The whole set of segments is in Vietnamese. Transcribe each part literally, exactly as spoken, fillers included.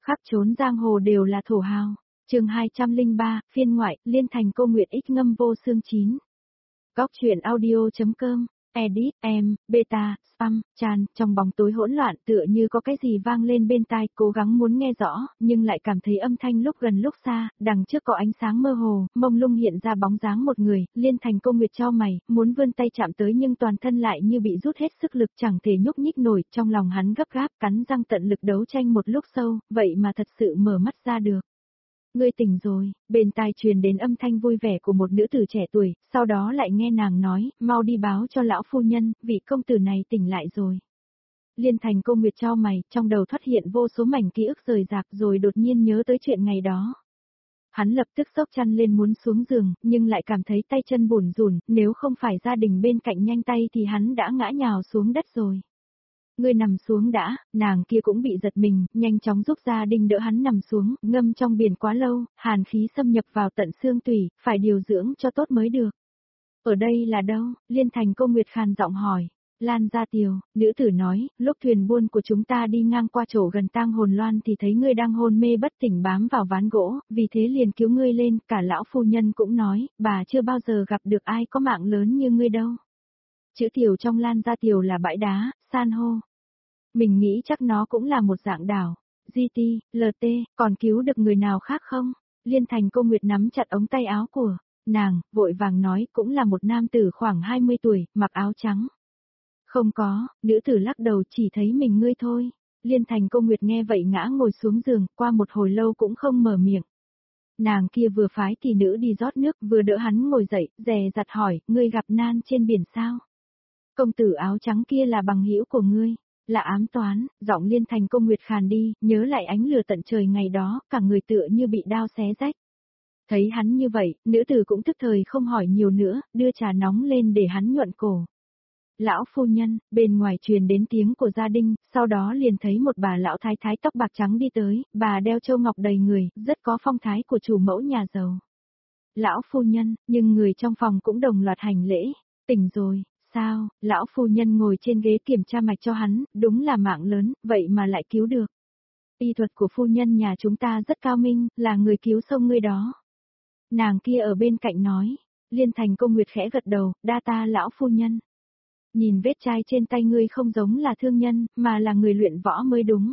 Khắp trốn giang hồ đều là thổ hào. Chương hai trăm lẻ ba, phiên ngoại, Liên Thành Cô Nguyệt Ích ngâm vô xương chín. Góc truyện audio.com, edit, em, beta, spam, tràn, trong bóng tối hỗn loạn tựa như có cái gì vang lên bên tai, cố gắng muốn nghe rõ, nhưng lại cảm thấy âm thanh lúc gần lúc xa, đằng trước có ánh sáng mơ hồ, mông lung hiện ra bóng dáng một người. Liên Thành Cô Nguyệt chau mày, muốn vươn tay chạm tới nhưng toàn thân lại như bị rút hết sức lực, chẳng thể nhúc nhích nổi, trong lòng hắn gấp gáp, cắn răng tận lực đấu tranh một lúc sâu, vậy mà thật sự mở mắt ra được. Ngươi tỉnh rồi, bên tai truyền đến âm thanh vui vẻ của một nữ tử trẻ tuổi, sau đó lại nghe nàng nói, mau đi báo cho lão phu nhân, vị công tử này tỉnh lại rồi. Liên Thành Cô Nguyệt chau mày, trong đầu thoát hiện vô số mảnh ký ức rời rạc rồi đột nhiên nhớ tới chuyện ngày đó. Hắn lập tức xốc chăn lên muốn xuống giường, nhưng lại cảm thấy tay chân bủn rủn, nếu không phải gia đình bên cạnh nhanh tay thì hắn đã ngã nhào xuống đất rồi. Ngươi nằm xuống đã, nàng kia cũng bị giật mình, nhanh chóng giúp gia đình đỡ hắn nằm xuống, ngâm trong biển quá lâu, hàn khí xâm nhập vào tận xương tủy, phải điều dưỡng cho tốt mới được. Ở đây là đâu? Liên Thành Cô Nguyệt khàn giọng hỏi. Lan Gia Tiều, nữ tử nói, lúc thuyền buôn của chúng ta đi ngang qua chỗ gần Tang Hồn Loan thì thấy ngươi đang hôn mê bất tỉnh bám vào ván gỗ, vì thế liền cứu ngươi lên, cả lão phu nhân cũng nói, bà chưa bao giờ gặp được ai có mạng lớn như ngươi đâu. Chữ Tiều trong Lan Gia Tiều là bãi đá, san hô. Mình nghĩ chắc nó cũng là một dạng đảo. giê tê, lờ tê, còn cứu được người nào khác không? Liên Thành Cô Nguyệt nắm chặt ống tay áo của nàng, vội vàng nói, cũng là một nam tử khoảng hai mươi tuổi, mặc áo trắng. Không có, nữ tử lắc đầu, chỉ thấy mình ngươi thôi. Liên Thành Cô Nguyệt nghe vậy ngã ngồi xuống giường, qua một hồi lâu cũng không mở miệng. Nàng kia vừa phái tỷ nữ đi rót nước, vừa đỡ hắn ngồi dậy, dè dặt hỏi, ngươi gặp nan trên biển sao? Công tử áo trắng kia là bằng hữu của ngươi. Là ám toán, giọng Liên Thành Cô Nguyệt khàn đi, nhớ lại ánh lửa tận trời ngày đó, cả người tựa như bị đao xé rách. Thấy hắn như vậy, nữ tử cũng tức thời không hỏi nhiều nữa, đưa trà nóng lên để hắn nhuận cổ. Lão phu nhân, bên ngoài truyền đến tiếng của gia đình, sau đó liền thấy một bà lão thái thái tóc bạc trắng đi tới, bà đeo châu ngọc đầy người, rất có phong thái của chủ mẫu nhà giàu. Lão phu nhân, nhưng người trong phòng cũng đồng loạt hành lễ, tỉnh rồi. Sao, lão phu nhân ngồi trên ghế kiểm tra mạch cho hắn, đúng là mạng lớn, vậy mà lại cứu được. Y thuật của phu nhân nhà chúng ta rất cao minh, là người cứu sông ngươi đó. Nàng kia ở bên cạnh nói, Liên Thành Cô Nguyệt khẽ gật đầu, đa ta lão phu nhân. Nhìn vết chai trên tay ngươi không giống là thương nhân, mà là người luyện võ mới đúng.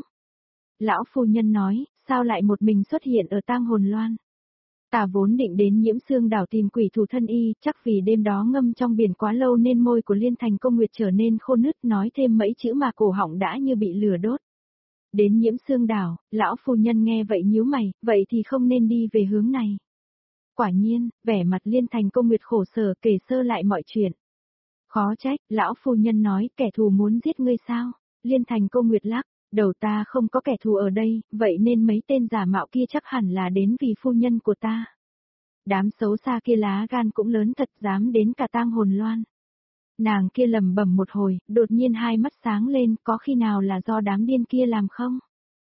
Lão phu nhân nói, sao lại một mình xuất hiện ở Tang Hồn Loan? Ta vốn định đến Nhiễm Xương đảo tìm quỷ thủ thân y, chắc vì đêm đó ngâm trong biển quá lâu nên môi của Liên Thành Cô Nguyệt trở nên khô nứt, nói thêm mấy chữ mà cổ họng đã như bị lửa đốt. Đến Nhiễm Xương đảo, lão phu nhân nghe vậy nhíu mày, vậy thì không nên đi về hướng này. Quả nhiên, vẻ mặt Liên Thành Cô Nguyệt khổ sở kể sơ lại mọi chuyện. Khó trách, lão phu nhân nói, kẻ thù muốn giết ngươi sao? Liên Thành Cô Nguyệt lắc. Đầu ta không có kẻ thù ở đây, vậy nên mấy tên giả mạo kia chắc hẳn là đến vì phu nhân của ta. Đám xấu xa kia lá gan cũng lớn thật, dám đến cả Tang Hồn Loan. Nàng kia lẩm bẩm một hồi, đột nhiên hai mắt sáng lên, có khi nào là do đám điên kia làm không?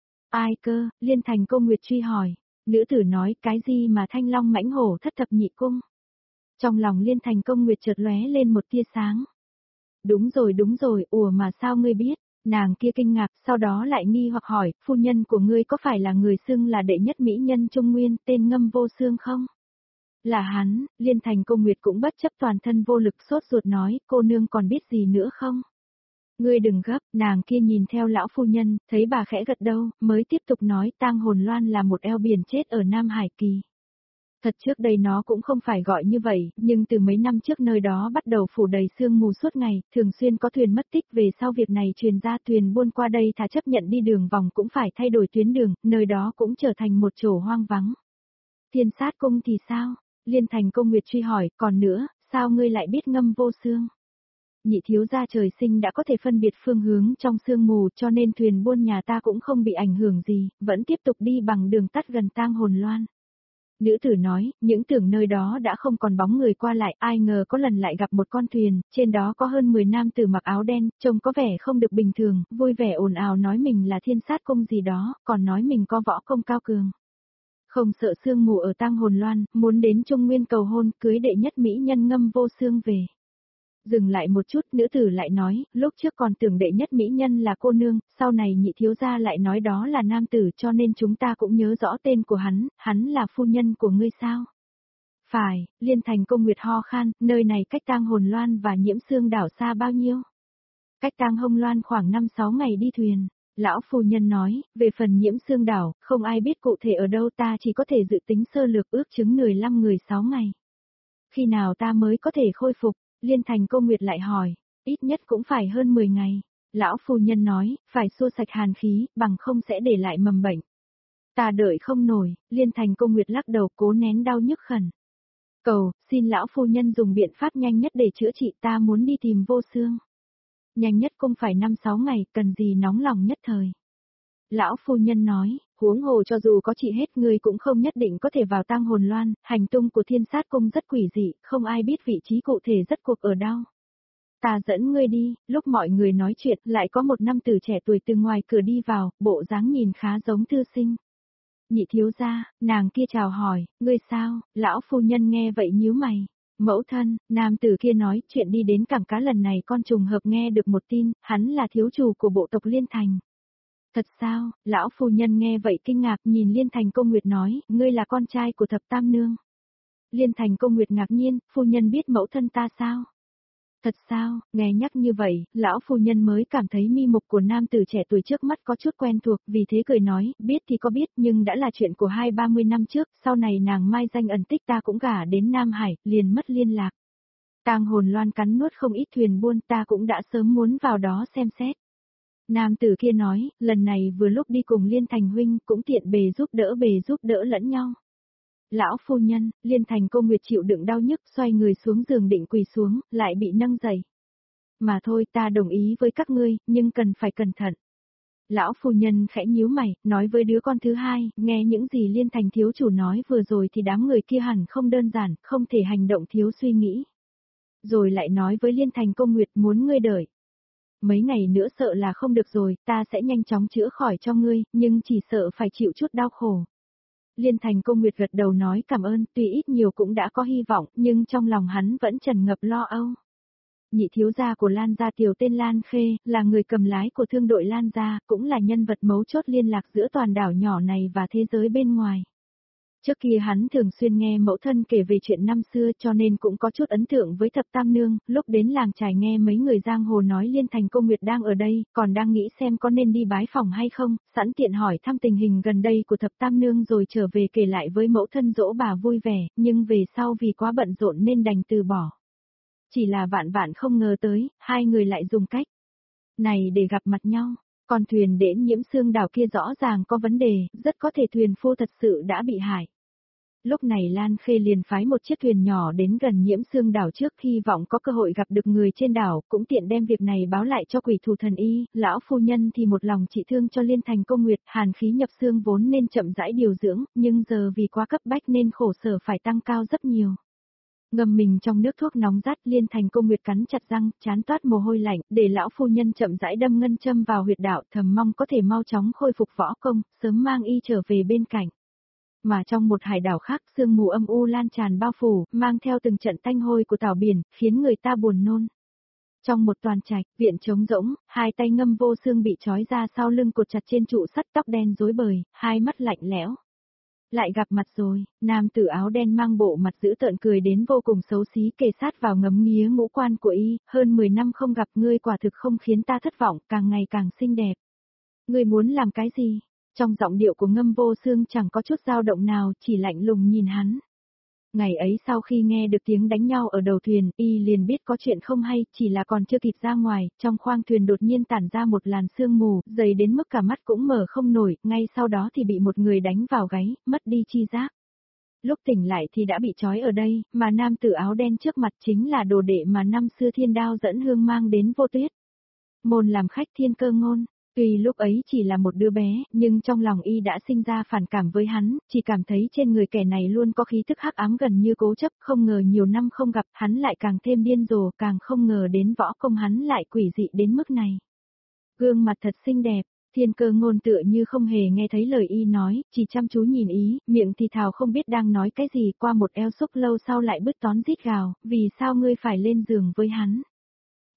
Ai cơ? Liên Thành Cô Nguyệt truy hỏi. Nữ tử nói, cái gì mà thanh long mãnh hổ thất thập nhị cung? Trong lòng Liên Thành Cô Nguyệt chợt lóe lên một tia sáng. Đúng rồi đúng rồi, ủa mà sao ngươi biết? Nàng kia kinh ngạc, sau đó lại nghi hoặc hỏi, phu nhân của ngươi có phải là người xưng là đệ nhất mỹ nhân Trung Nguyên, tên Ngâm Vô Xương không? Là hắn, Liên Thành Cô Nguyệt cũng bất chấp toàn thân vô lực sốt ruột nói, cô nương còn biết gì nữa không? Ngươi đừng gấp, nàng kia nhìn theo lão phu nhân, thấy bà khẽ gật đầu, mới tiếp tục nói Tang Hồn Loan là một eo biển chết ở Nam Hải Kỳ. Thật trước đây nó cũng không phải gọi như vậy, nhưng từ mấy năm trước nơi đó bắt đầu phủ đầy sương mù suốt ngày, thường xuyên có thuyền mất tích, về sau việc này truyền ra thuyền buôn qua đây thà chấp nhận đi đường vòng cũng phải thay đổi tuyến đường, nơi đó cũng trở thành một chỗ hoang vắng. Thiên Sát Cung thì sao? Liên Thành Cô Nguyệt truy hỏi, còn nữa, sao ngươi lại biết Ngâm Vô Xương? Nhị thiếu gia trời sinh đã có thể phân biệt phương hướng trong sương mù cho nên thuyền buôn nhà ta cũng không bị ảnh hưởng gì, vẫn tiếp tục đi bằng đường tắt gần Tang Hồn Loan. Nữ tử nói, những tưởng nơi đó đã không còn bóng người qua lại, ai ngờ có lần lại gặp một con thuyền, trên đó có hơn mười nam tử mặc áo đen, trông có vẻ không được bình thường, vui vẻ ồn ào nói mình là Thiên Sát Cung gì đó, còn nói mình có võ công cao cường. Không sợ sương mù ở Tang Hồn Loan, muốn đến Trung Nguyên cầu hôn, cưới đệ nhất mỹ nhân Ngâm Vô Xương về. Dừng lại một chút, nữ tử lại nói, lúc trước còn tưởng đệ nhất mỹ nhân là cô nương, sau này nhị thiếu gia lại nói đó là nam tử cho nên chúng ta cũng nhớ rõ tên của hắn, hắn là phu nhân của ngươi sao? Phải, Liên Thành Công Nguyệt ho khan, nơi này cách Tang Hồn Loan và Nhiễm Xương đảo xa bao nhiêu? Cách Tang Hông Loan khoảng năm sáu ngày đi thuyền. Lão phu nhân nói, về phần Nhiễm Xương đảo, không ai biết cụ thể ở đâu, ta chỉ có thể dự tính sơ lược ước chứng mười lăm người sáu ngày. Khi nào ta mới có thể khôi phục? Liên Thành Công Nguyệt lại hỏi, ít nhất cũng phải hơn mười ngày. Lão phu nhân nói, phải xua sạch hàn khí, bằng không sẽ để lại mầm bệnh. Ta đợi không nổi, Liên Thành Công Nguyệt lắc đầu cố nén đau nhức khẩn. Cầu, xin lão phu nhân dùng biện pháp nhanh nhất để chữa trị, ta muốn đi tìm Vô Xương. Nhanh nhất cũng phải năm sáu ngày, cần gì nóng lòng nhất thời. Lão phu nhân nói, huống hồ cho dù có trị hết người cũng không nhất định có thể vào Tang Hồn Loan, hành tung của Thiên Sát Cung rất quỷ dị, không ai biết vị trí cụ thể rất cuộc ở đâu. Ta dẫn ngươi đi, lúc mọi người nói chuyện lại có một nam tử trẻ tuổi từ ngoài cửa đi vào, bộ dáng nhìn khá giống thư sinh. Nhị thiếu gia, nàng kia chào hỏi, ngươi sao? Lão phu nhân nghe vậy nhíu mày. Mẫu thân, nam tử kia nói chuyện đi đến cảng cá lần này con trùng hợp nghe được một tin, hắn là thiếu chủ của bộ tộc Liên Thành. Thật sao? Lão phu nhân nghe vậy kinh ngạc nhìn Liên Thành Công Nguyệt nói, ngươi là con trai của thập tam nương. Liên Thành Công Nguyệt ngạc nhiên, phu nhân biết mẫu thân ta sao? Thật sao? Nghe nhắc như vậy, lão phu nhân mới cảm thấy mi mục của nam tử trẻ tuổi trước mắt có chút quen thuộc, vì thế cười nói, biết thì có biết nhưng đã là chuyện của hai ba mươi năm trước, sau này nàng mai danh ẩn tích ta cũng gả đến Nam Hải, liền mất liên lạc. Tang Hồn Loan cắn nuốt không ít thuyền buôn, ta cũng đã sớm muốn vào đó xem xét. Nam tử kia nói, lần này vừa lúc đi cùng Liên Thành huynh, cũng tiện bề giúp đỡ bề giúp đỡ lẫn nhau. Lão phu nhân, Liên Thành Công Nguyệt chịu đựng đau nhức xoay người xuống giường định quỳ xuống, lại bị nâng dậy. Mà thôi ta đồng ý với các ngươi, nhưng cần phải cẩn thận. Lão phu nhân khẽ nhíu mày, nói với đứa con thứ hai, nghe những gì Liên Thành thiếu chủ nói vừa rồi thì đám người kia hẳn không đơn giản, không thể hành động thiếu suy nghĩ. Rồi lại nói với Liên Thành Công Nguyệt muốn ngươi đợi. Mấy ngày nữa sợ là không được rồi, ta sẽ nhanh chóng chữa khỏi cho ngươi, nhưng chỉ sợ phải chịu chút đau khổ. Liên Thành Công Nguyệt gật đầu nói cảm ơn, tuy ít nhiều cũng đã có hy vọng, nhưng trong lòng hắn vẫn tràn ngập lo âu. Nhị thiếu gia của Lan gia tiểu tên Lan Khê, là người cầm lái của thương đội Lan gia, cũng là nhân vật mấu chốt liên lạc giữa toàn đảo nhỏ này và thế giới bên ngoài. Trước kia hắn thường xuyên nghe mẫu thân kể về chuyện năm xưa cho nên cũng có chút ấn tượng với thập tam nương, lúc đến làng trài nghe mấy người giang hồ nói Liên Thành Công Nguyệt đang ở đây, còn đang nghĩ xem có nên đi bái phòng hay không, sẵn tiện hỏi thăm tình hình gần đây của thập tam nương rồi trở về kể lại với mẫu thân dỗ bà vui vẻ, nhưng về sau vì quá bận rộn nên đành từ bỏ. Chỉ là vạn vạn không ngờ tới, hai người lại dùng cách này để gặp mặt nhau. Còn thuyền đến Nhiễm Xương đảo kia rõ ràng có vấn đề, rất có thể thuyền phu thật sự đã bị hại. Lúc này Lan Khê liền phái một chiếc thuyền nhỏ đến gần Nhiễm Xương đảo trước, hy vọng có cơ hội gặp được người trên đảo, cũng tiện đem việc này báo lại cho quỷ thủ thần y, lão phu nhân thì một lòng trị thương cho Liên Thành Công Nguyệt, hàn khí nhập xương vốn nên chậm rãi điều dưỡng, nhưng giờ vì quá cấp bách nên khổ sở phải tăng cao rất nhiều. Ngâm mình trong nước thuốc nóng rát, Liên Thành Công Nguyệt cắn chặt răng, chán toát mồ hôi lạnh, để lão phu nhân chậm rãi đâm ngân châm vào huyệt đạo, thầm mong có thể mau chóng khôi phục võ công, sớm mang y trở về bên cạnh. Mà trong một hải đảo khác, sương mù âm u lan tràn bao phủ, mang theo từng trận tanh hôi của tảo biển, khiến người ta buồn nôn. Trong một toàn trạch, viện trống rỗng, hai tay Ngâm Vô Xương bị trói ra sau lưng cột chặt trên trụ sắt, tóc đen rối bời, hai mắt lạnh lẽo. Lại gặp mặt rồi, nam tử áo đen mang bộ mặt dữ tợn cười đến vô cùng xấu xí kề sát vào ngấm nghía ngũ quan của y, hơn mười năm không gặp ngươi quả thực không khiến ta thất vọng, càng ngày càng xinh đẹp. Ngươi muốn làm cái gì? Trong giọng điệu của Ngâm Vô Xương chẳng có chút dao động nào, chỉ lạnh lùng nhìn hắn. Ngày ấy sau khi nghe được tiếng đánh nhau ở đầu thuyền, y liền biết có chuyện không hay, chỉ là còn chưa kịp ra ngoài, trong khoang thuyền đột nhiên tản ra một làn sương mù, dày đến mức cả mắt cũng mở không nổi, ngay sau đó thì bị một người đánh vào gáy, mất đi chi giác. Lúc tỉnh lại thì đã bị trói ở đây, mà nam tử áo đen trước mặt chính là đồ đệ mà năm xưa Thiên Đao dẫn hương mang đến Vô Tuyết. Môn làm khách Thiên Cơ Ngôn. Tuy lúc ấy chỉ là một đứa bé, nhưng trong lòng y đã sinh ra phản cảm với hắn, chỉ cảm thấy trên người kẻ này luôn có khí thức hắc ám gần như cố chấp, không ngờ nhiều năm không gặp, hắn lại càng thêm điên rồ, càng không ngờ đến võ công hắn lại quỷ dị đến mức này. Gương mặt thật xinh đẹp, Thiên Cơ Ngôn tựa như không hề nghe thấy lời y nói, chỉ chăm chú nhìn ý, miệng thì thào không biết đang nói cái gì, qua một eo xúc lâu sau lại bứt tón rít gào, vì sao ngươi phải lên giường với hắn?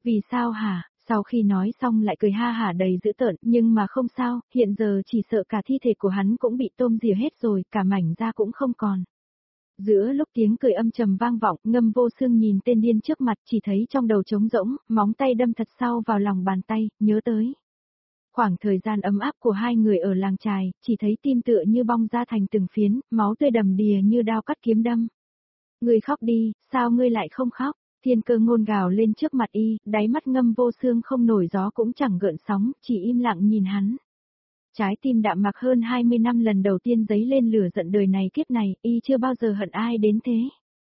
Vì sao hả? Sau khi nói xong lại cười ha hả đầy dữ tợn, nhưng mà không sao, hiện giờ chỉ sợ cả thi thể của hắn cũng bị tôm rỉa hết rồi, cả mảnh da cũng không còn. Giữa lúc tiếng cười âm trầm vang vọng, Ngâm Vô Xương nhìn tên điên trước mặt, chỉ thấy trong đầu trống rỗng, móng tay đâm thật sâu vào lòng bàn tay, nhớ tới khoảng thời gian ấm áp của hai người ở làng chài, chỉ thấy tim tựa như bong ra thành từng phiến, máu tươi đầm đìa như đao cắt kiếm đâm. Ngươi khóc đi, sao ngươi lại không khóc? Thiên Cơ Ngôn gào lên trước mặt y, đáy mắt Ngâm Vô Xương không nổi gió cũng chẳng gợn sóng, chỉ im lặng nhìn hắn. Trái tim đạm mặc hơn hai mươi năm lần đầu tiên dấy lên lửa giận đời này kiếp này, y chưa bao giờ hận ai đến thế.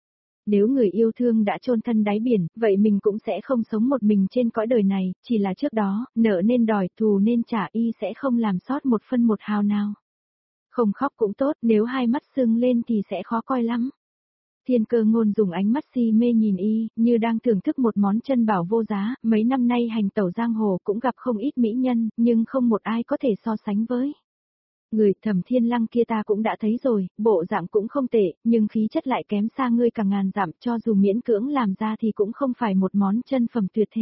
Nếu người yêu thương đã chôn thân đáy biển, vậy mình cũng sẽ không sống một mình trên cõi đời này, chỉ là trước đó, nợ nên đòi, thù nên trả, y sẽ không làm sót một phân một hào nào. Không khóc cũng tốt, nếu hai mắt sưng lên thì sẽ khó coi lắm. Thiên Cơ Ngôn dùng ánh mắt si mê nhìn y, như đang thưởng thức một món chân bảo vô giá, mấy năm nay hành tẩu giang hồ cũng gặp không ít mỹ nhân, nhưng không một ai có thể so sánh với. Người Thẩm Thiên Lăng kia ta cũng đã thấy rồi, bộ dạng cũng không tệ, nhưng khí chất lại kém xa ngươi cả ngàn dặm, cho dù miễn cưỡng làm ra thì cũng không phải một món chân phẩm tuyệt thế.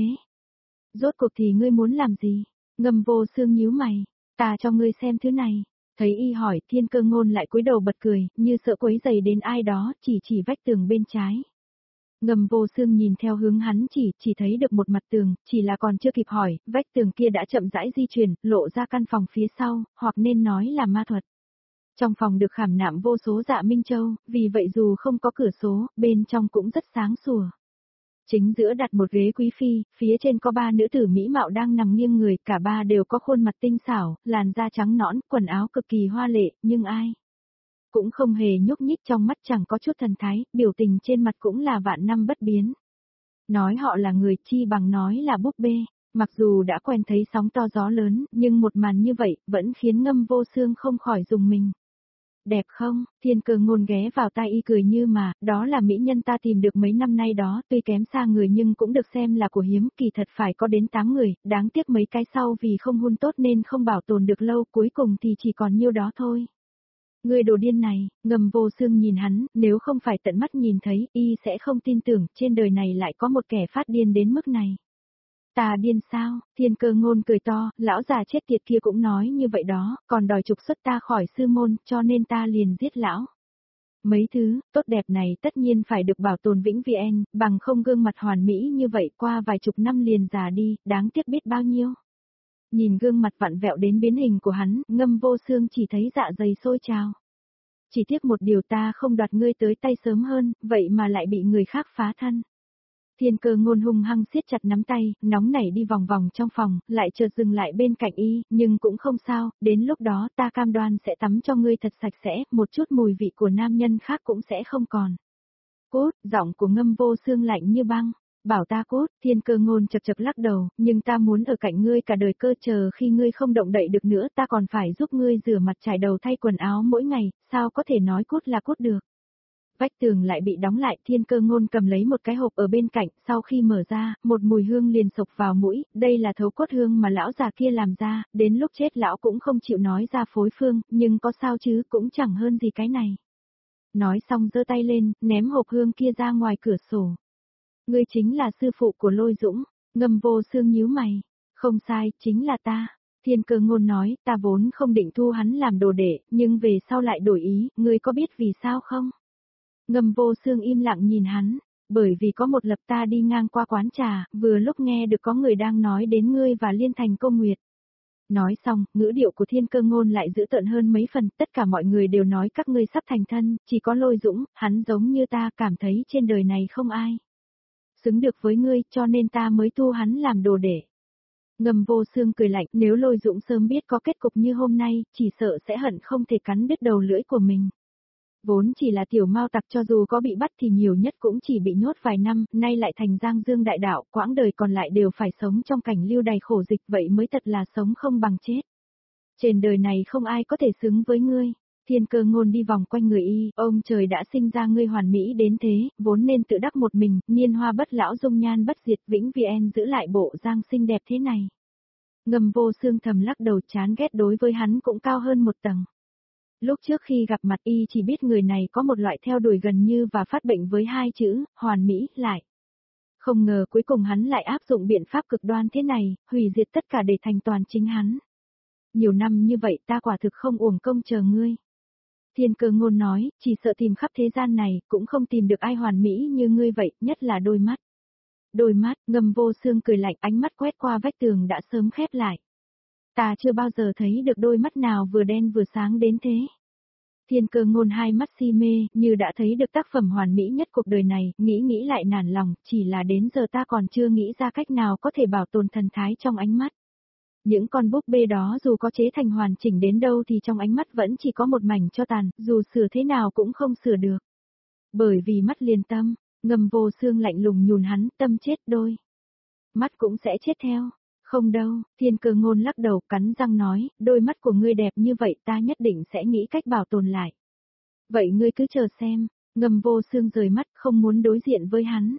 Rốt cuộc thì ngươi muốn làm gì? Ngâm Vô Xương nhíu mày, ta cho ngươi xem thứ này. Thấy y hỏi, Thiên Cơ Ngôn lại cúi đầu bật cười, như sợ quấy rầy đến ai đó, chỉ chỉ vách tường bên trái. Ngâm Vô Xương nhìn theo hướng hắn chỉ, chỉ thấy được một mặt tường, chỉ là còn chưa kịp hỏi, vách tường kia đã chậm rãi di chuyển, lộ ra căn phòng phía sau, hoặc nên nói là ma thuật. Trong phòng được khảm nạm vô số dạ minh châu, vì vậy dù không có cửa số, bên trong cũng rất sáng sủa. Chính giữa đặt một ghế quý phi, phía trên có ba nữ tử mỹ mạo đang nằm nghiêng người, cả ba đều có khuôn mặt tinh xảo, làn da trắng nõn, quần áo cực kỳ hoa lệ, nhưng ai cũng không hề nhúc nhích, trong mắt chẳng có chút thần thái, biểu tình trên mặt cũng là vạn năm bất biến. Nói họ là người chi bằng nói là búp bê, mặc dù đã quen thấy sóng to gió lớn, nhưng một màn như vậy, vẫn khiến Ngâm Vô Xương không khỏi rùng mình. Đẹp không? Thiên Cơ Ngôn ghé vào tai y cười như mà, đó là mỹ nhân ta tìm được mấy năm nay đó, tuy kém xa người nhưng cũng được xem là của hiếm, kỳ thật phải có đến tám người, đáng tiếc mấy cái sau vì không hun tốt nên không bảo tồn được lâu, cuối cùng thì chỉ còn nhiêu đó thôi. Người đồ điên này, Ngâm Vô Xương nhìn hắn, nếu không phải tận mắt nhìn thấy, y sẽ không tin tưởng, trên đời này lại có một kẻ phát điên đến mức này. Ta điên sao? Thiên Cơ Ngôn cười to, lão già chết tiệt kia cũng nói như vậy đó, còn đòi trục xuất ta khỏi sư môn, cho nên ta liền giết lão. Mấy thứ, tốt đẹp này tất nhiên phải được bảo tồn vĩnh viễn, bằng không gương mặt hoàn mỹ như vậy qua vài chục năm liền già đi, đáng tiếc biết bao nhiêu. Nhìn gương mặt vặn vẹo đến biến hình của hắn, Ngâm Vô Xương chỉ thấy dạ dày sôi trào. Chỉ tiếc một điều ta không đoạt ngươi tới tay sớm hơn, vậy mà lại bị người khác phá thân. Thiên Cơ Ngôn hung hăng siết chặt nắm tay, nóng nảy đi vòng vòng trong phòng, lại chợt dừng lại bên cạnh y, nhưng cũng không sao, đến lúc đó ta cam đoan sẽ tắm cho ngươi thật sạch sẽ, một chút mùi vị của nam nhân khác cũng sẽ không còn. Cút, giọng của Ngâm Vô Xương lạnh như băng. Bảo ta cút, Thiên Cơ Ngôn chật chật lắc đầu, nhưng ta muốn ở cạnh ngươi cả đời cơ, chờ khi ngươi không động đậy được nữa ta còn phải giúp ngươi rửa mặt trải đầu thay quần áo mỗi ngày, sao có thể nói cút là cút được. Vách tường lại bị đóng lại, Thiên Cơ Ngôn cầm lấy một cái hộp ở bên cạnh, sau khi mở ra, một mùi hương liền sộc vào mũi, đây là thấu cốt hương mà lão già kia làm ra, đến lúc chết lão cũng không chịu nói ra phối phương, nhưng có sao chứ, cũng chẳng hơn gì cái này. Nói xong giơ tay lên, ném hộp hương kia ra ngoài cửa sổ. Ngươi chính là sư phụ của Lôi Dũng, Ngâm Vô Xương nhíu mày. Không sai, chính là ta. Thiên Cơ Ngôn nói, ta vốn không định thu hắn làm đồ đệ, nhưng về sau lại đổi ý, ngươi có biết vì sao không? Ngâm Vô Xương im lặng nhìn hắn, bởi vì có một lập ta đi ngang qua quán trà, vừa lúc nghe được có người đang nói đến ngươi và Liên Thành Cô Nguyệt. Nói xong, ngữ điệu của Thiên Cơ Ngôn lại dữ tợn hơn mấy phần, tất cả mọi người đều nói các ngươi sắp thành thân, chỉ có Lôi Dũng, hắn giống như ta cảm thấy trên đời này không ai xứng được với ngươi, cho nên ta mới thu hắn làm đồ đệ. Ngâm Vô Xương cười lạnh, nếu Lôi Dũng sớm biết có kết cục như hôm nay, chỉ sợ sẽ hận không thể cắn đứt đầu lưỡi của mình. Vốn chỉ là tiểu mao tặc, cho dù có bị bắt thì nhiều nhất cũng chỉ bị nhốt vài năm, nay lại thành Giang Dương đại đạo, quãng đời còn lại đều phải sống trong cảnh lưu đày khổ dịch, vậy mới thật là sống không bằng chết. Trên đời này không ai có thể xứng với ngươi. Thiên Cơ Ngôn đi vòng quanh người y, ông trời đã sinh ra ngươi hoàn mỹ đến thế, vốn nên tự đắc một mình, niên hoa bất lão dung nhan bất diệt, vĩnh viễn giữ lại bộ Giang xinh đẹp thế này. Ngâm Vô Xương thầm lắc đầu, chán ghét, đối với hắn cũng cao hơn một tầng. Lúc trước khi gặp mặt y chỉ biết người này có một loại theo đuổi gần như và phát bệnh với hai chữ, hoàn mỹ, lại Không ngờ cuối cùng hắn lại áp dụng biện pháp cực đoan thế này, hủy diệt tất cả để thành toàn chính hắn. Nhiều năm như vậy ta quả thực không uổng công chờ ngươi. Thiên Cơ Ngôn nói, chỉ sợ tìm khắp thế gian này, cũng không tìm được ai hoàn mỹ như ngươi vậy, nhất là đôi mắt. Đôi mắt, Ngầm Vô Xương cười lạnh, ánh mắt quét qua vách tường đã sớm khép lại. Ta chưa bao giờ thấy được đôi mắt nào vừa đen vừa sáng đến thế. Thiên Cơ Ngôn hai mắt si mê, như đã thấy được tác phẩm hoàn mỹ nhất cuộc đời này, nghĩ nghĩ lại nản lòng, chỉ là đến giờ ta còn chưa nghĩ ra cách nào có thể bảo tồn thần thái trong ánh mắt. Những con búp bê đó dù có chế thành hoàn chỉnh đến đâu thì trong ánh mắt vẫn chỉ có một mảnh cho tàn, dù sửa thế nào cũng không sửa được. Bởi vì mắt liền tâm, Ngầm Vô Xương lạnh lùng nhùn hắn, tâm chết đôi. Mắt cũng sẽ chết theo. Không đâu, Thiên Cơ Ngôn lắc đầu cắn răng nói, đôi mắt của ngươi đẹp như vậy ta nhất định sẽ nghĩ cách bảo tồn lại. Vậy ngươi cứ chờ xem, Ngầm Vô Xương rời mắt không muốn đối diện với hắn.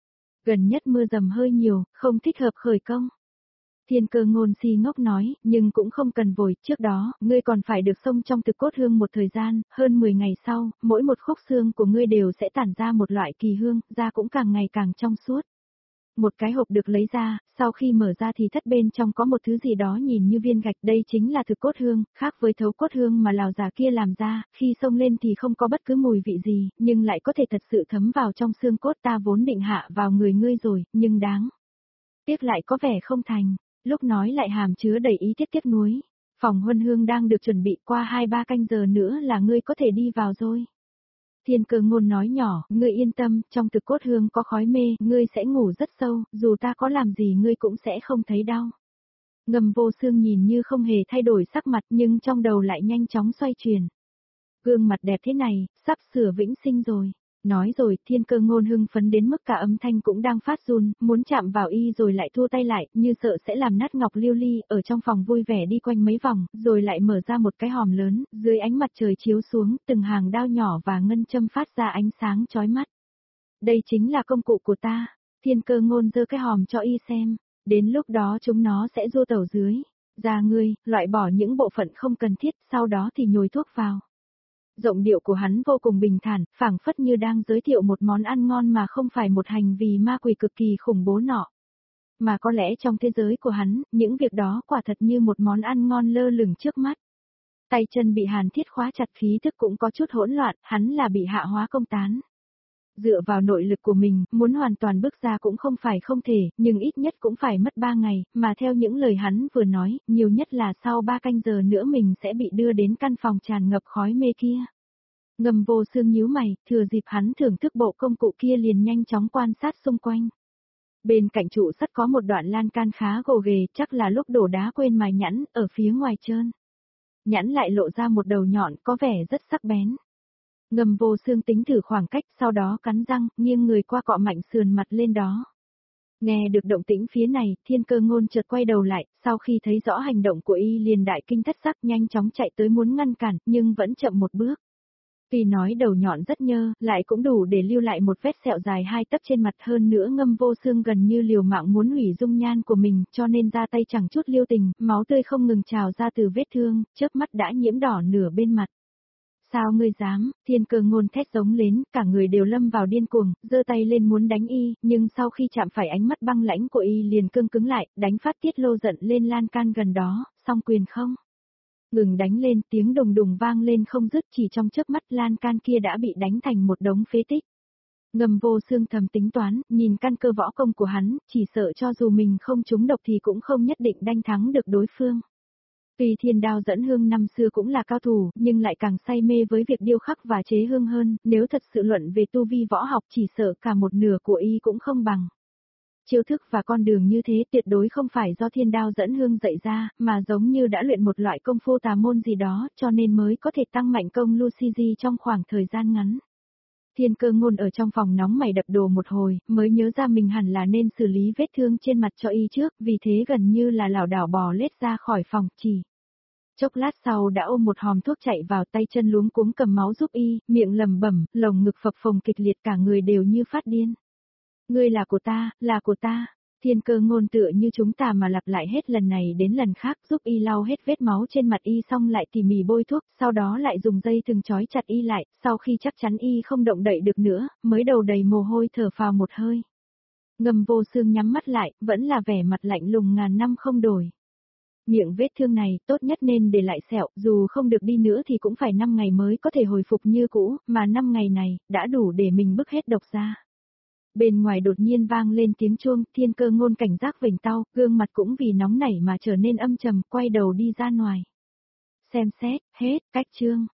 Gần nhất mưa dầm hơi nhiều, không thích hợp khởi công. Thiên Cơ Ngôn si ngốc nói, nhưng cũng không cần vội, trước đó, ngươi còn phải được xông trong thực cốt hương một thời gian, hơn mười ngày sau, mỗi một khúc xương của ngươi đều sẽ tản ra một loại kỳ hương, da cũng càng ngày càng trong suốt. Một cái hộp được lấy ra, sau khi mở ra thì thất bên trong có một thứ gì đó nhìn như viên gạch, đây chính là thực cốt hương, khác với thấu cốt hương mà Lào già kia làm ra, khi xông lên thì không có bất cứ mùi vị gì, nhưng lại có thể thật sự thấm vào trong xương cốt, ta vốn định hạ vào người ngươi rồi, nhưng đáng tiếc lại có vẻ không thành. Lúc nói lại hàm chứa đầy ý tiếc tiếc nuối. Phòng huân hương đang được chuẩn bị, qua hai ba canh giờ nữa là ngươi có thể đi vào rồi. Thiên Cơ Ngôn nói nhỏ, ngươi yên tâm, trong thực cốt hương có khói mê, ngươi sẽ ngủ rất sâu, dù ta có làm gì ngươi cũng sẽ không thấy đau. Ngầm Vô Xương nhìn như không hề thay đổi sắc mặt nhưng trong đầu lại nhanh chóng xoay chuyển. Gương mặt đẹp thế này, sắp sửa vĩnh sinh rồi. Nói rồi, Thiên Cơ Ngôn hưng phấn đến mức cả âm thanh cũng đang phát run, muốn chạm vào y rồi lại thua tay lại, như sợ sẽ làm nát ngọc lưu ly, ở trong phòng vui vẻ đi quanh mấy vòng, rồi lại mở ra một cái hòm lớn, dưới ánh mặt trời chiếu xuống, từng hàng đao nhỏ và ngân châm phát ra ánh sáng chói mắt. Đây chính là công cụ của ta. Thiên Cơ Ngôn giơ cái hòm cho y xem, đến lúc đó chúng nó sẽ du tẩu dưới da ngươi, loại bỏ những bộ phận không cần thiết, sau đó thì nhồi thuốc vào. Giọng điệu của hắn vô cùng bình thản, phảng phất như đang giới thiệu một món ăn ngon mà không phải một hành vi ma quỷ cực kỳ khủng bố nọ. Mà có lẽ trong thế giới của hắn, những việc đó quả thật như một món ăn ngon lơ lửng trước mắt. Tay chân bị Hàn Thiết khóa chặt, khí thức cũng có chút hỗn loạn, hắn là bị hạ hóa công tán. Dựa vào nội lực của mình, muốn hoàn toàn bước ra cũng không phải không thể, nhưng ít nhất cũng phải mất ba ngày, mà theo những lời hắn vừa nói, nhiều nhất là sau ba canh giờ nữa mình sẽ bị đưa đến căn phòng tràn ngập khói mê kia. Ngầm Vô Xương nhíu mày, thừa dịp hắn thưởng thức bộ công cụ kia liền nhanh chóng quan sát xung quanh. Bên cạnh trụ sắt có một đoạn lan can khá gồ ghề, chắc là lúc đổ đá quên mài nhẵn, ở phía ngoài trơn. Nhẵn lại lộ ra một đầu nhọn có vẻ rất sắc bén. Ngầm Vô Xương tính thử khoảng cách, sau đó cắn răng, nghiêng người qua cọ mạnh sườn mặt lên đó. Nghe được động tĩnh phía này, Thiên Cơ Ngôn chợt quay đầu lại, sau khi thấy rõ hành động của y liền đại kinh thất sắc nhanh chóng chạy tới muốn ngăn cản, nhưng vẫn chậm một bước. Tuy nói đầu nhọn rất nhơ, lại cũng đủ để lưu lại một vết sẹo dài hai tấc trên mặt, hơn nữa Ngầm Vô Xương gần như liều mạng muốn hủy dung nhan của mình, cho nên ra tay chẳng chút lưu tình, máu tươi không ngừng trào ra từ vết thương, chớp mắt đã nhiễm đỏ nửa bên mặt. Sao ngươi dám? Thiên Cơ Ngôn thét giống lên, cả người đều lâm vào điên cuồng, giơ tay lên muốn đánh y, nhưng sau khi chạm phải ánh mắt băng lãnh của y liền cương cứng lại, đánh phát tiết lô giận lên lan can gần đó, song quyền không ngừng đánh lên, tiếng đùng đùng vang lên không dứt, chỉ trong chớp mắt lan can kia đã bị đánh thành một đống phế tích. Ngầm Vô Xương thầm tính toán, nhìn căn cơ võ công của hắn, chỉ sợ cho dù mình không trúng độc thì cũng không nhất định đánh thắng được đối phương. Tuy Thiên Đao Dẫn Hương năm xưa cũng là cao thủ, nhưng lại càng say mê với việc điêu khắc và chế hương hơn, nếu thật sự luận về tu vi võ học chỉ sợ cả một nửa của y cũng không bằng. Chiêu thức và con đường như thế tuyệt đối không phải do Thiên Đao Dẫn Hương dạy ra, mà giống như đã luyện một loại công phu tà môn gì đó, cho nên mới có thể tăng mạnh công Luciji trong khoảng thời gian ngắn. Thiên Cơ Ngôn ở trong phòng nóng mày đập đồ một hồi, mới nhớ ra mình hẳn là nên xử lý vết thương trên mặt cho y trước, vì thế gần như là lảo đảo bò lết ra khỏi phòng, chỉ chốc lát sau đã ôm một hòm thuốc chạy vào, tay chân luống cuống cầm máu giúp y, miệng lẩm bẩm, lồng ngực phập phồng kịch liệt, cả người đều như phát điên. Ngươi là của ta, là của ta. Thiên Cơ Ngôn tựa như chúng ta mà lặp lại hết lần này đến lần khác, giúp y lau hết vết máu trên mặt y xong lại tỉ mỉ bôi thuốc, sau đó lại dùng dây thừng trói chặt y lại, sau khi chắc chắn y không động đậy được nữa, mới đầu đầy mồ hôi thở phào một hơi. Ngâm Vô Sương nhắm mắt lại, vẫn là vẻ mặt lạnh lùng ngàn năm không đổi. Miệng vết thương này tốt nhất nên để lại sẹo, dù không được đi nữa thì cũng phải năm ngày mới có thể hồi phục như cũ, mà năm ngày này, đã đủ để mình bức hết độc ra. Bên ngoài đột nhiên vang lên tiếng chuông, Thiên Cơ Ngôn cảnh giác vểnh tau, gương mặt cũng vì nóng nảy mà trở nên âm trầm, quay đầu đi ra ngoài. Xem xét, hết, cách chương.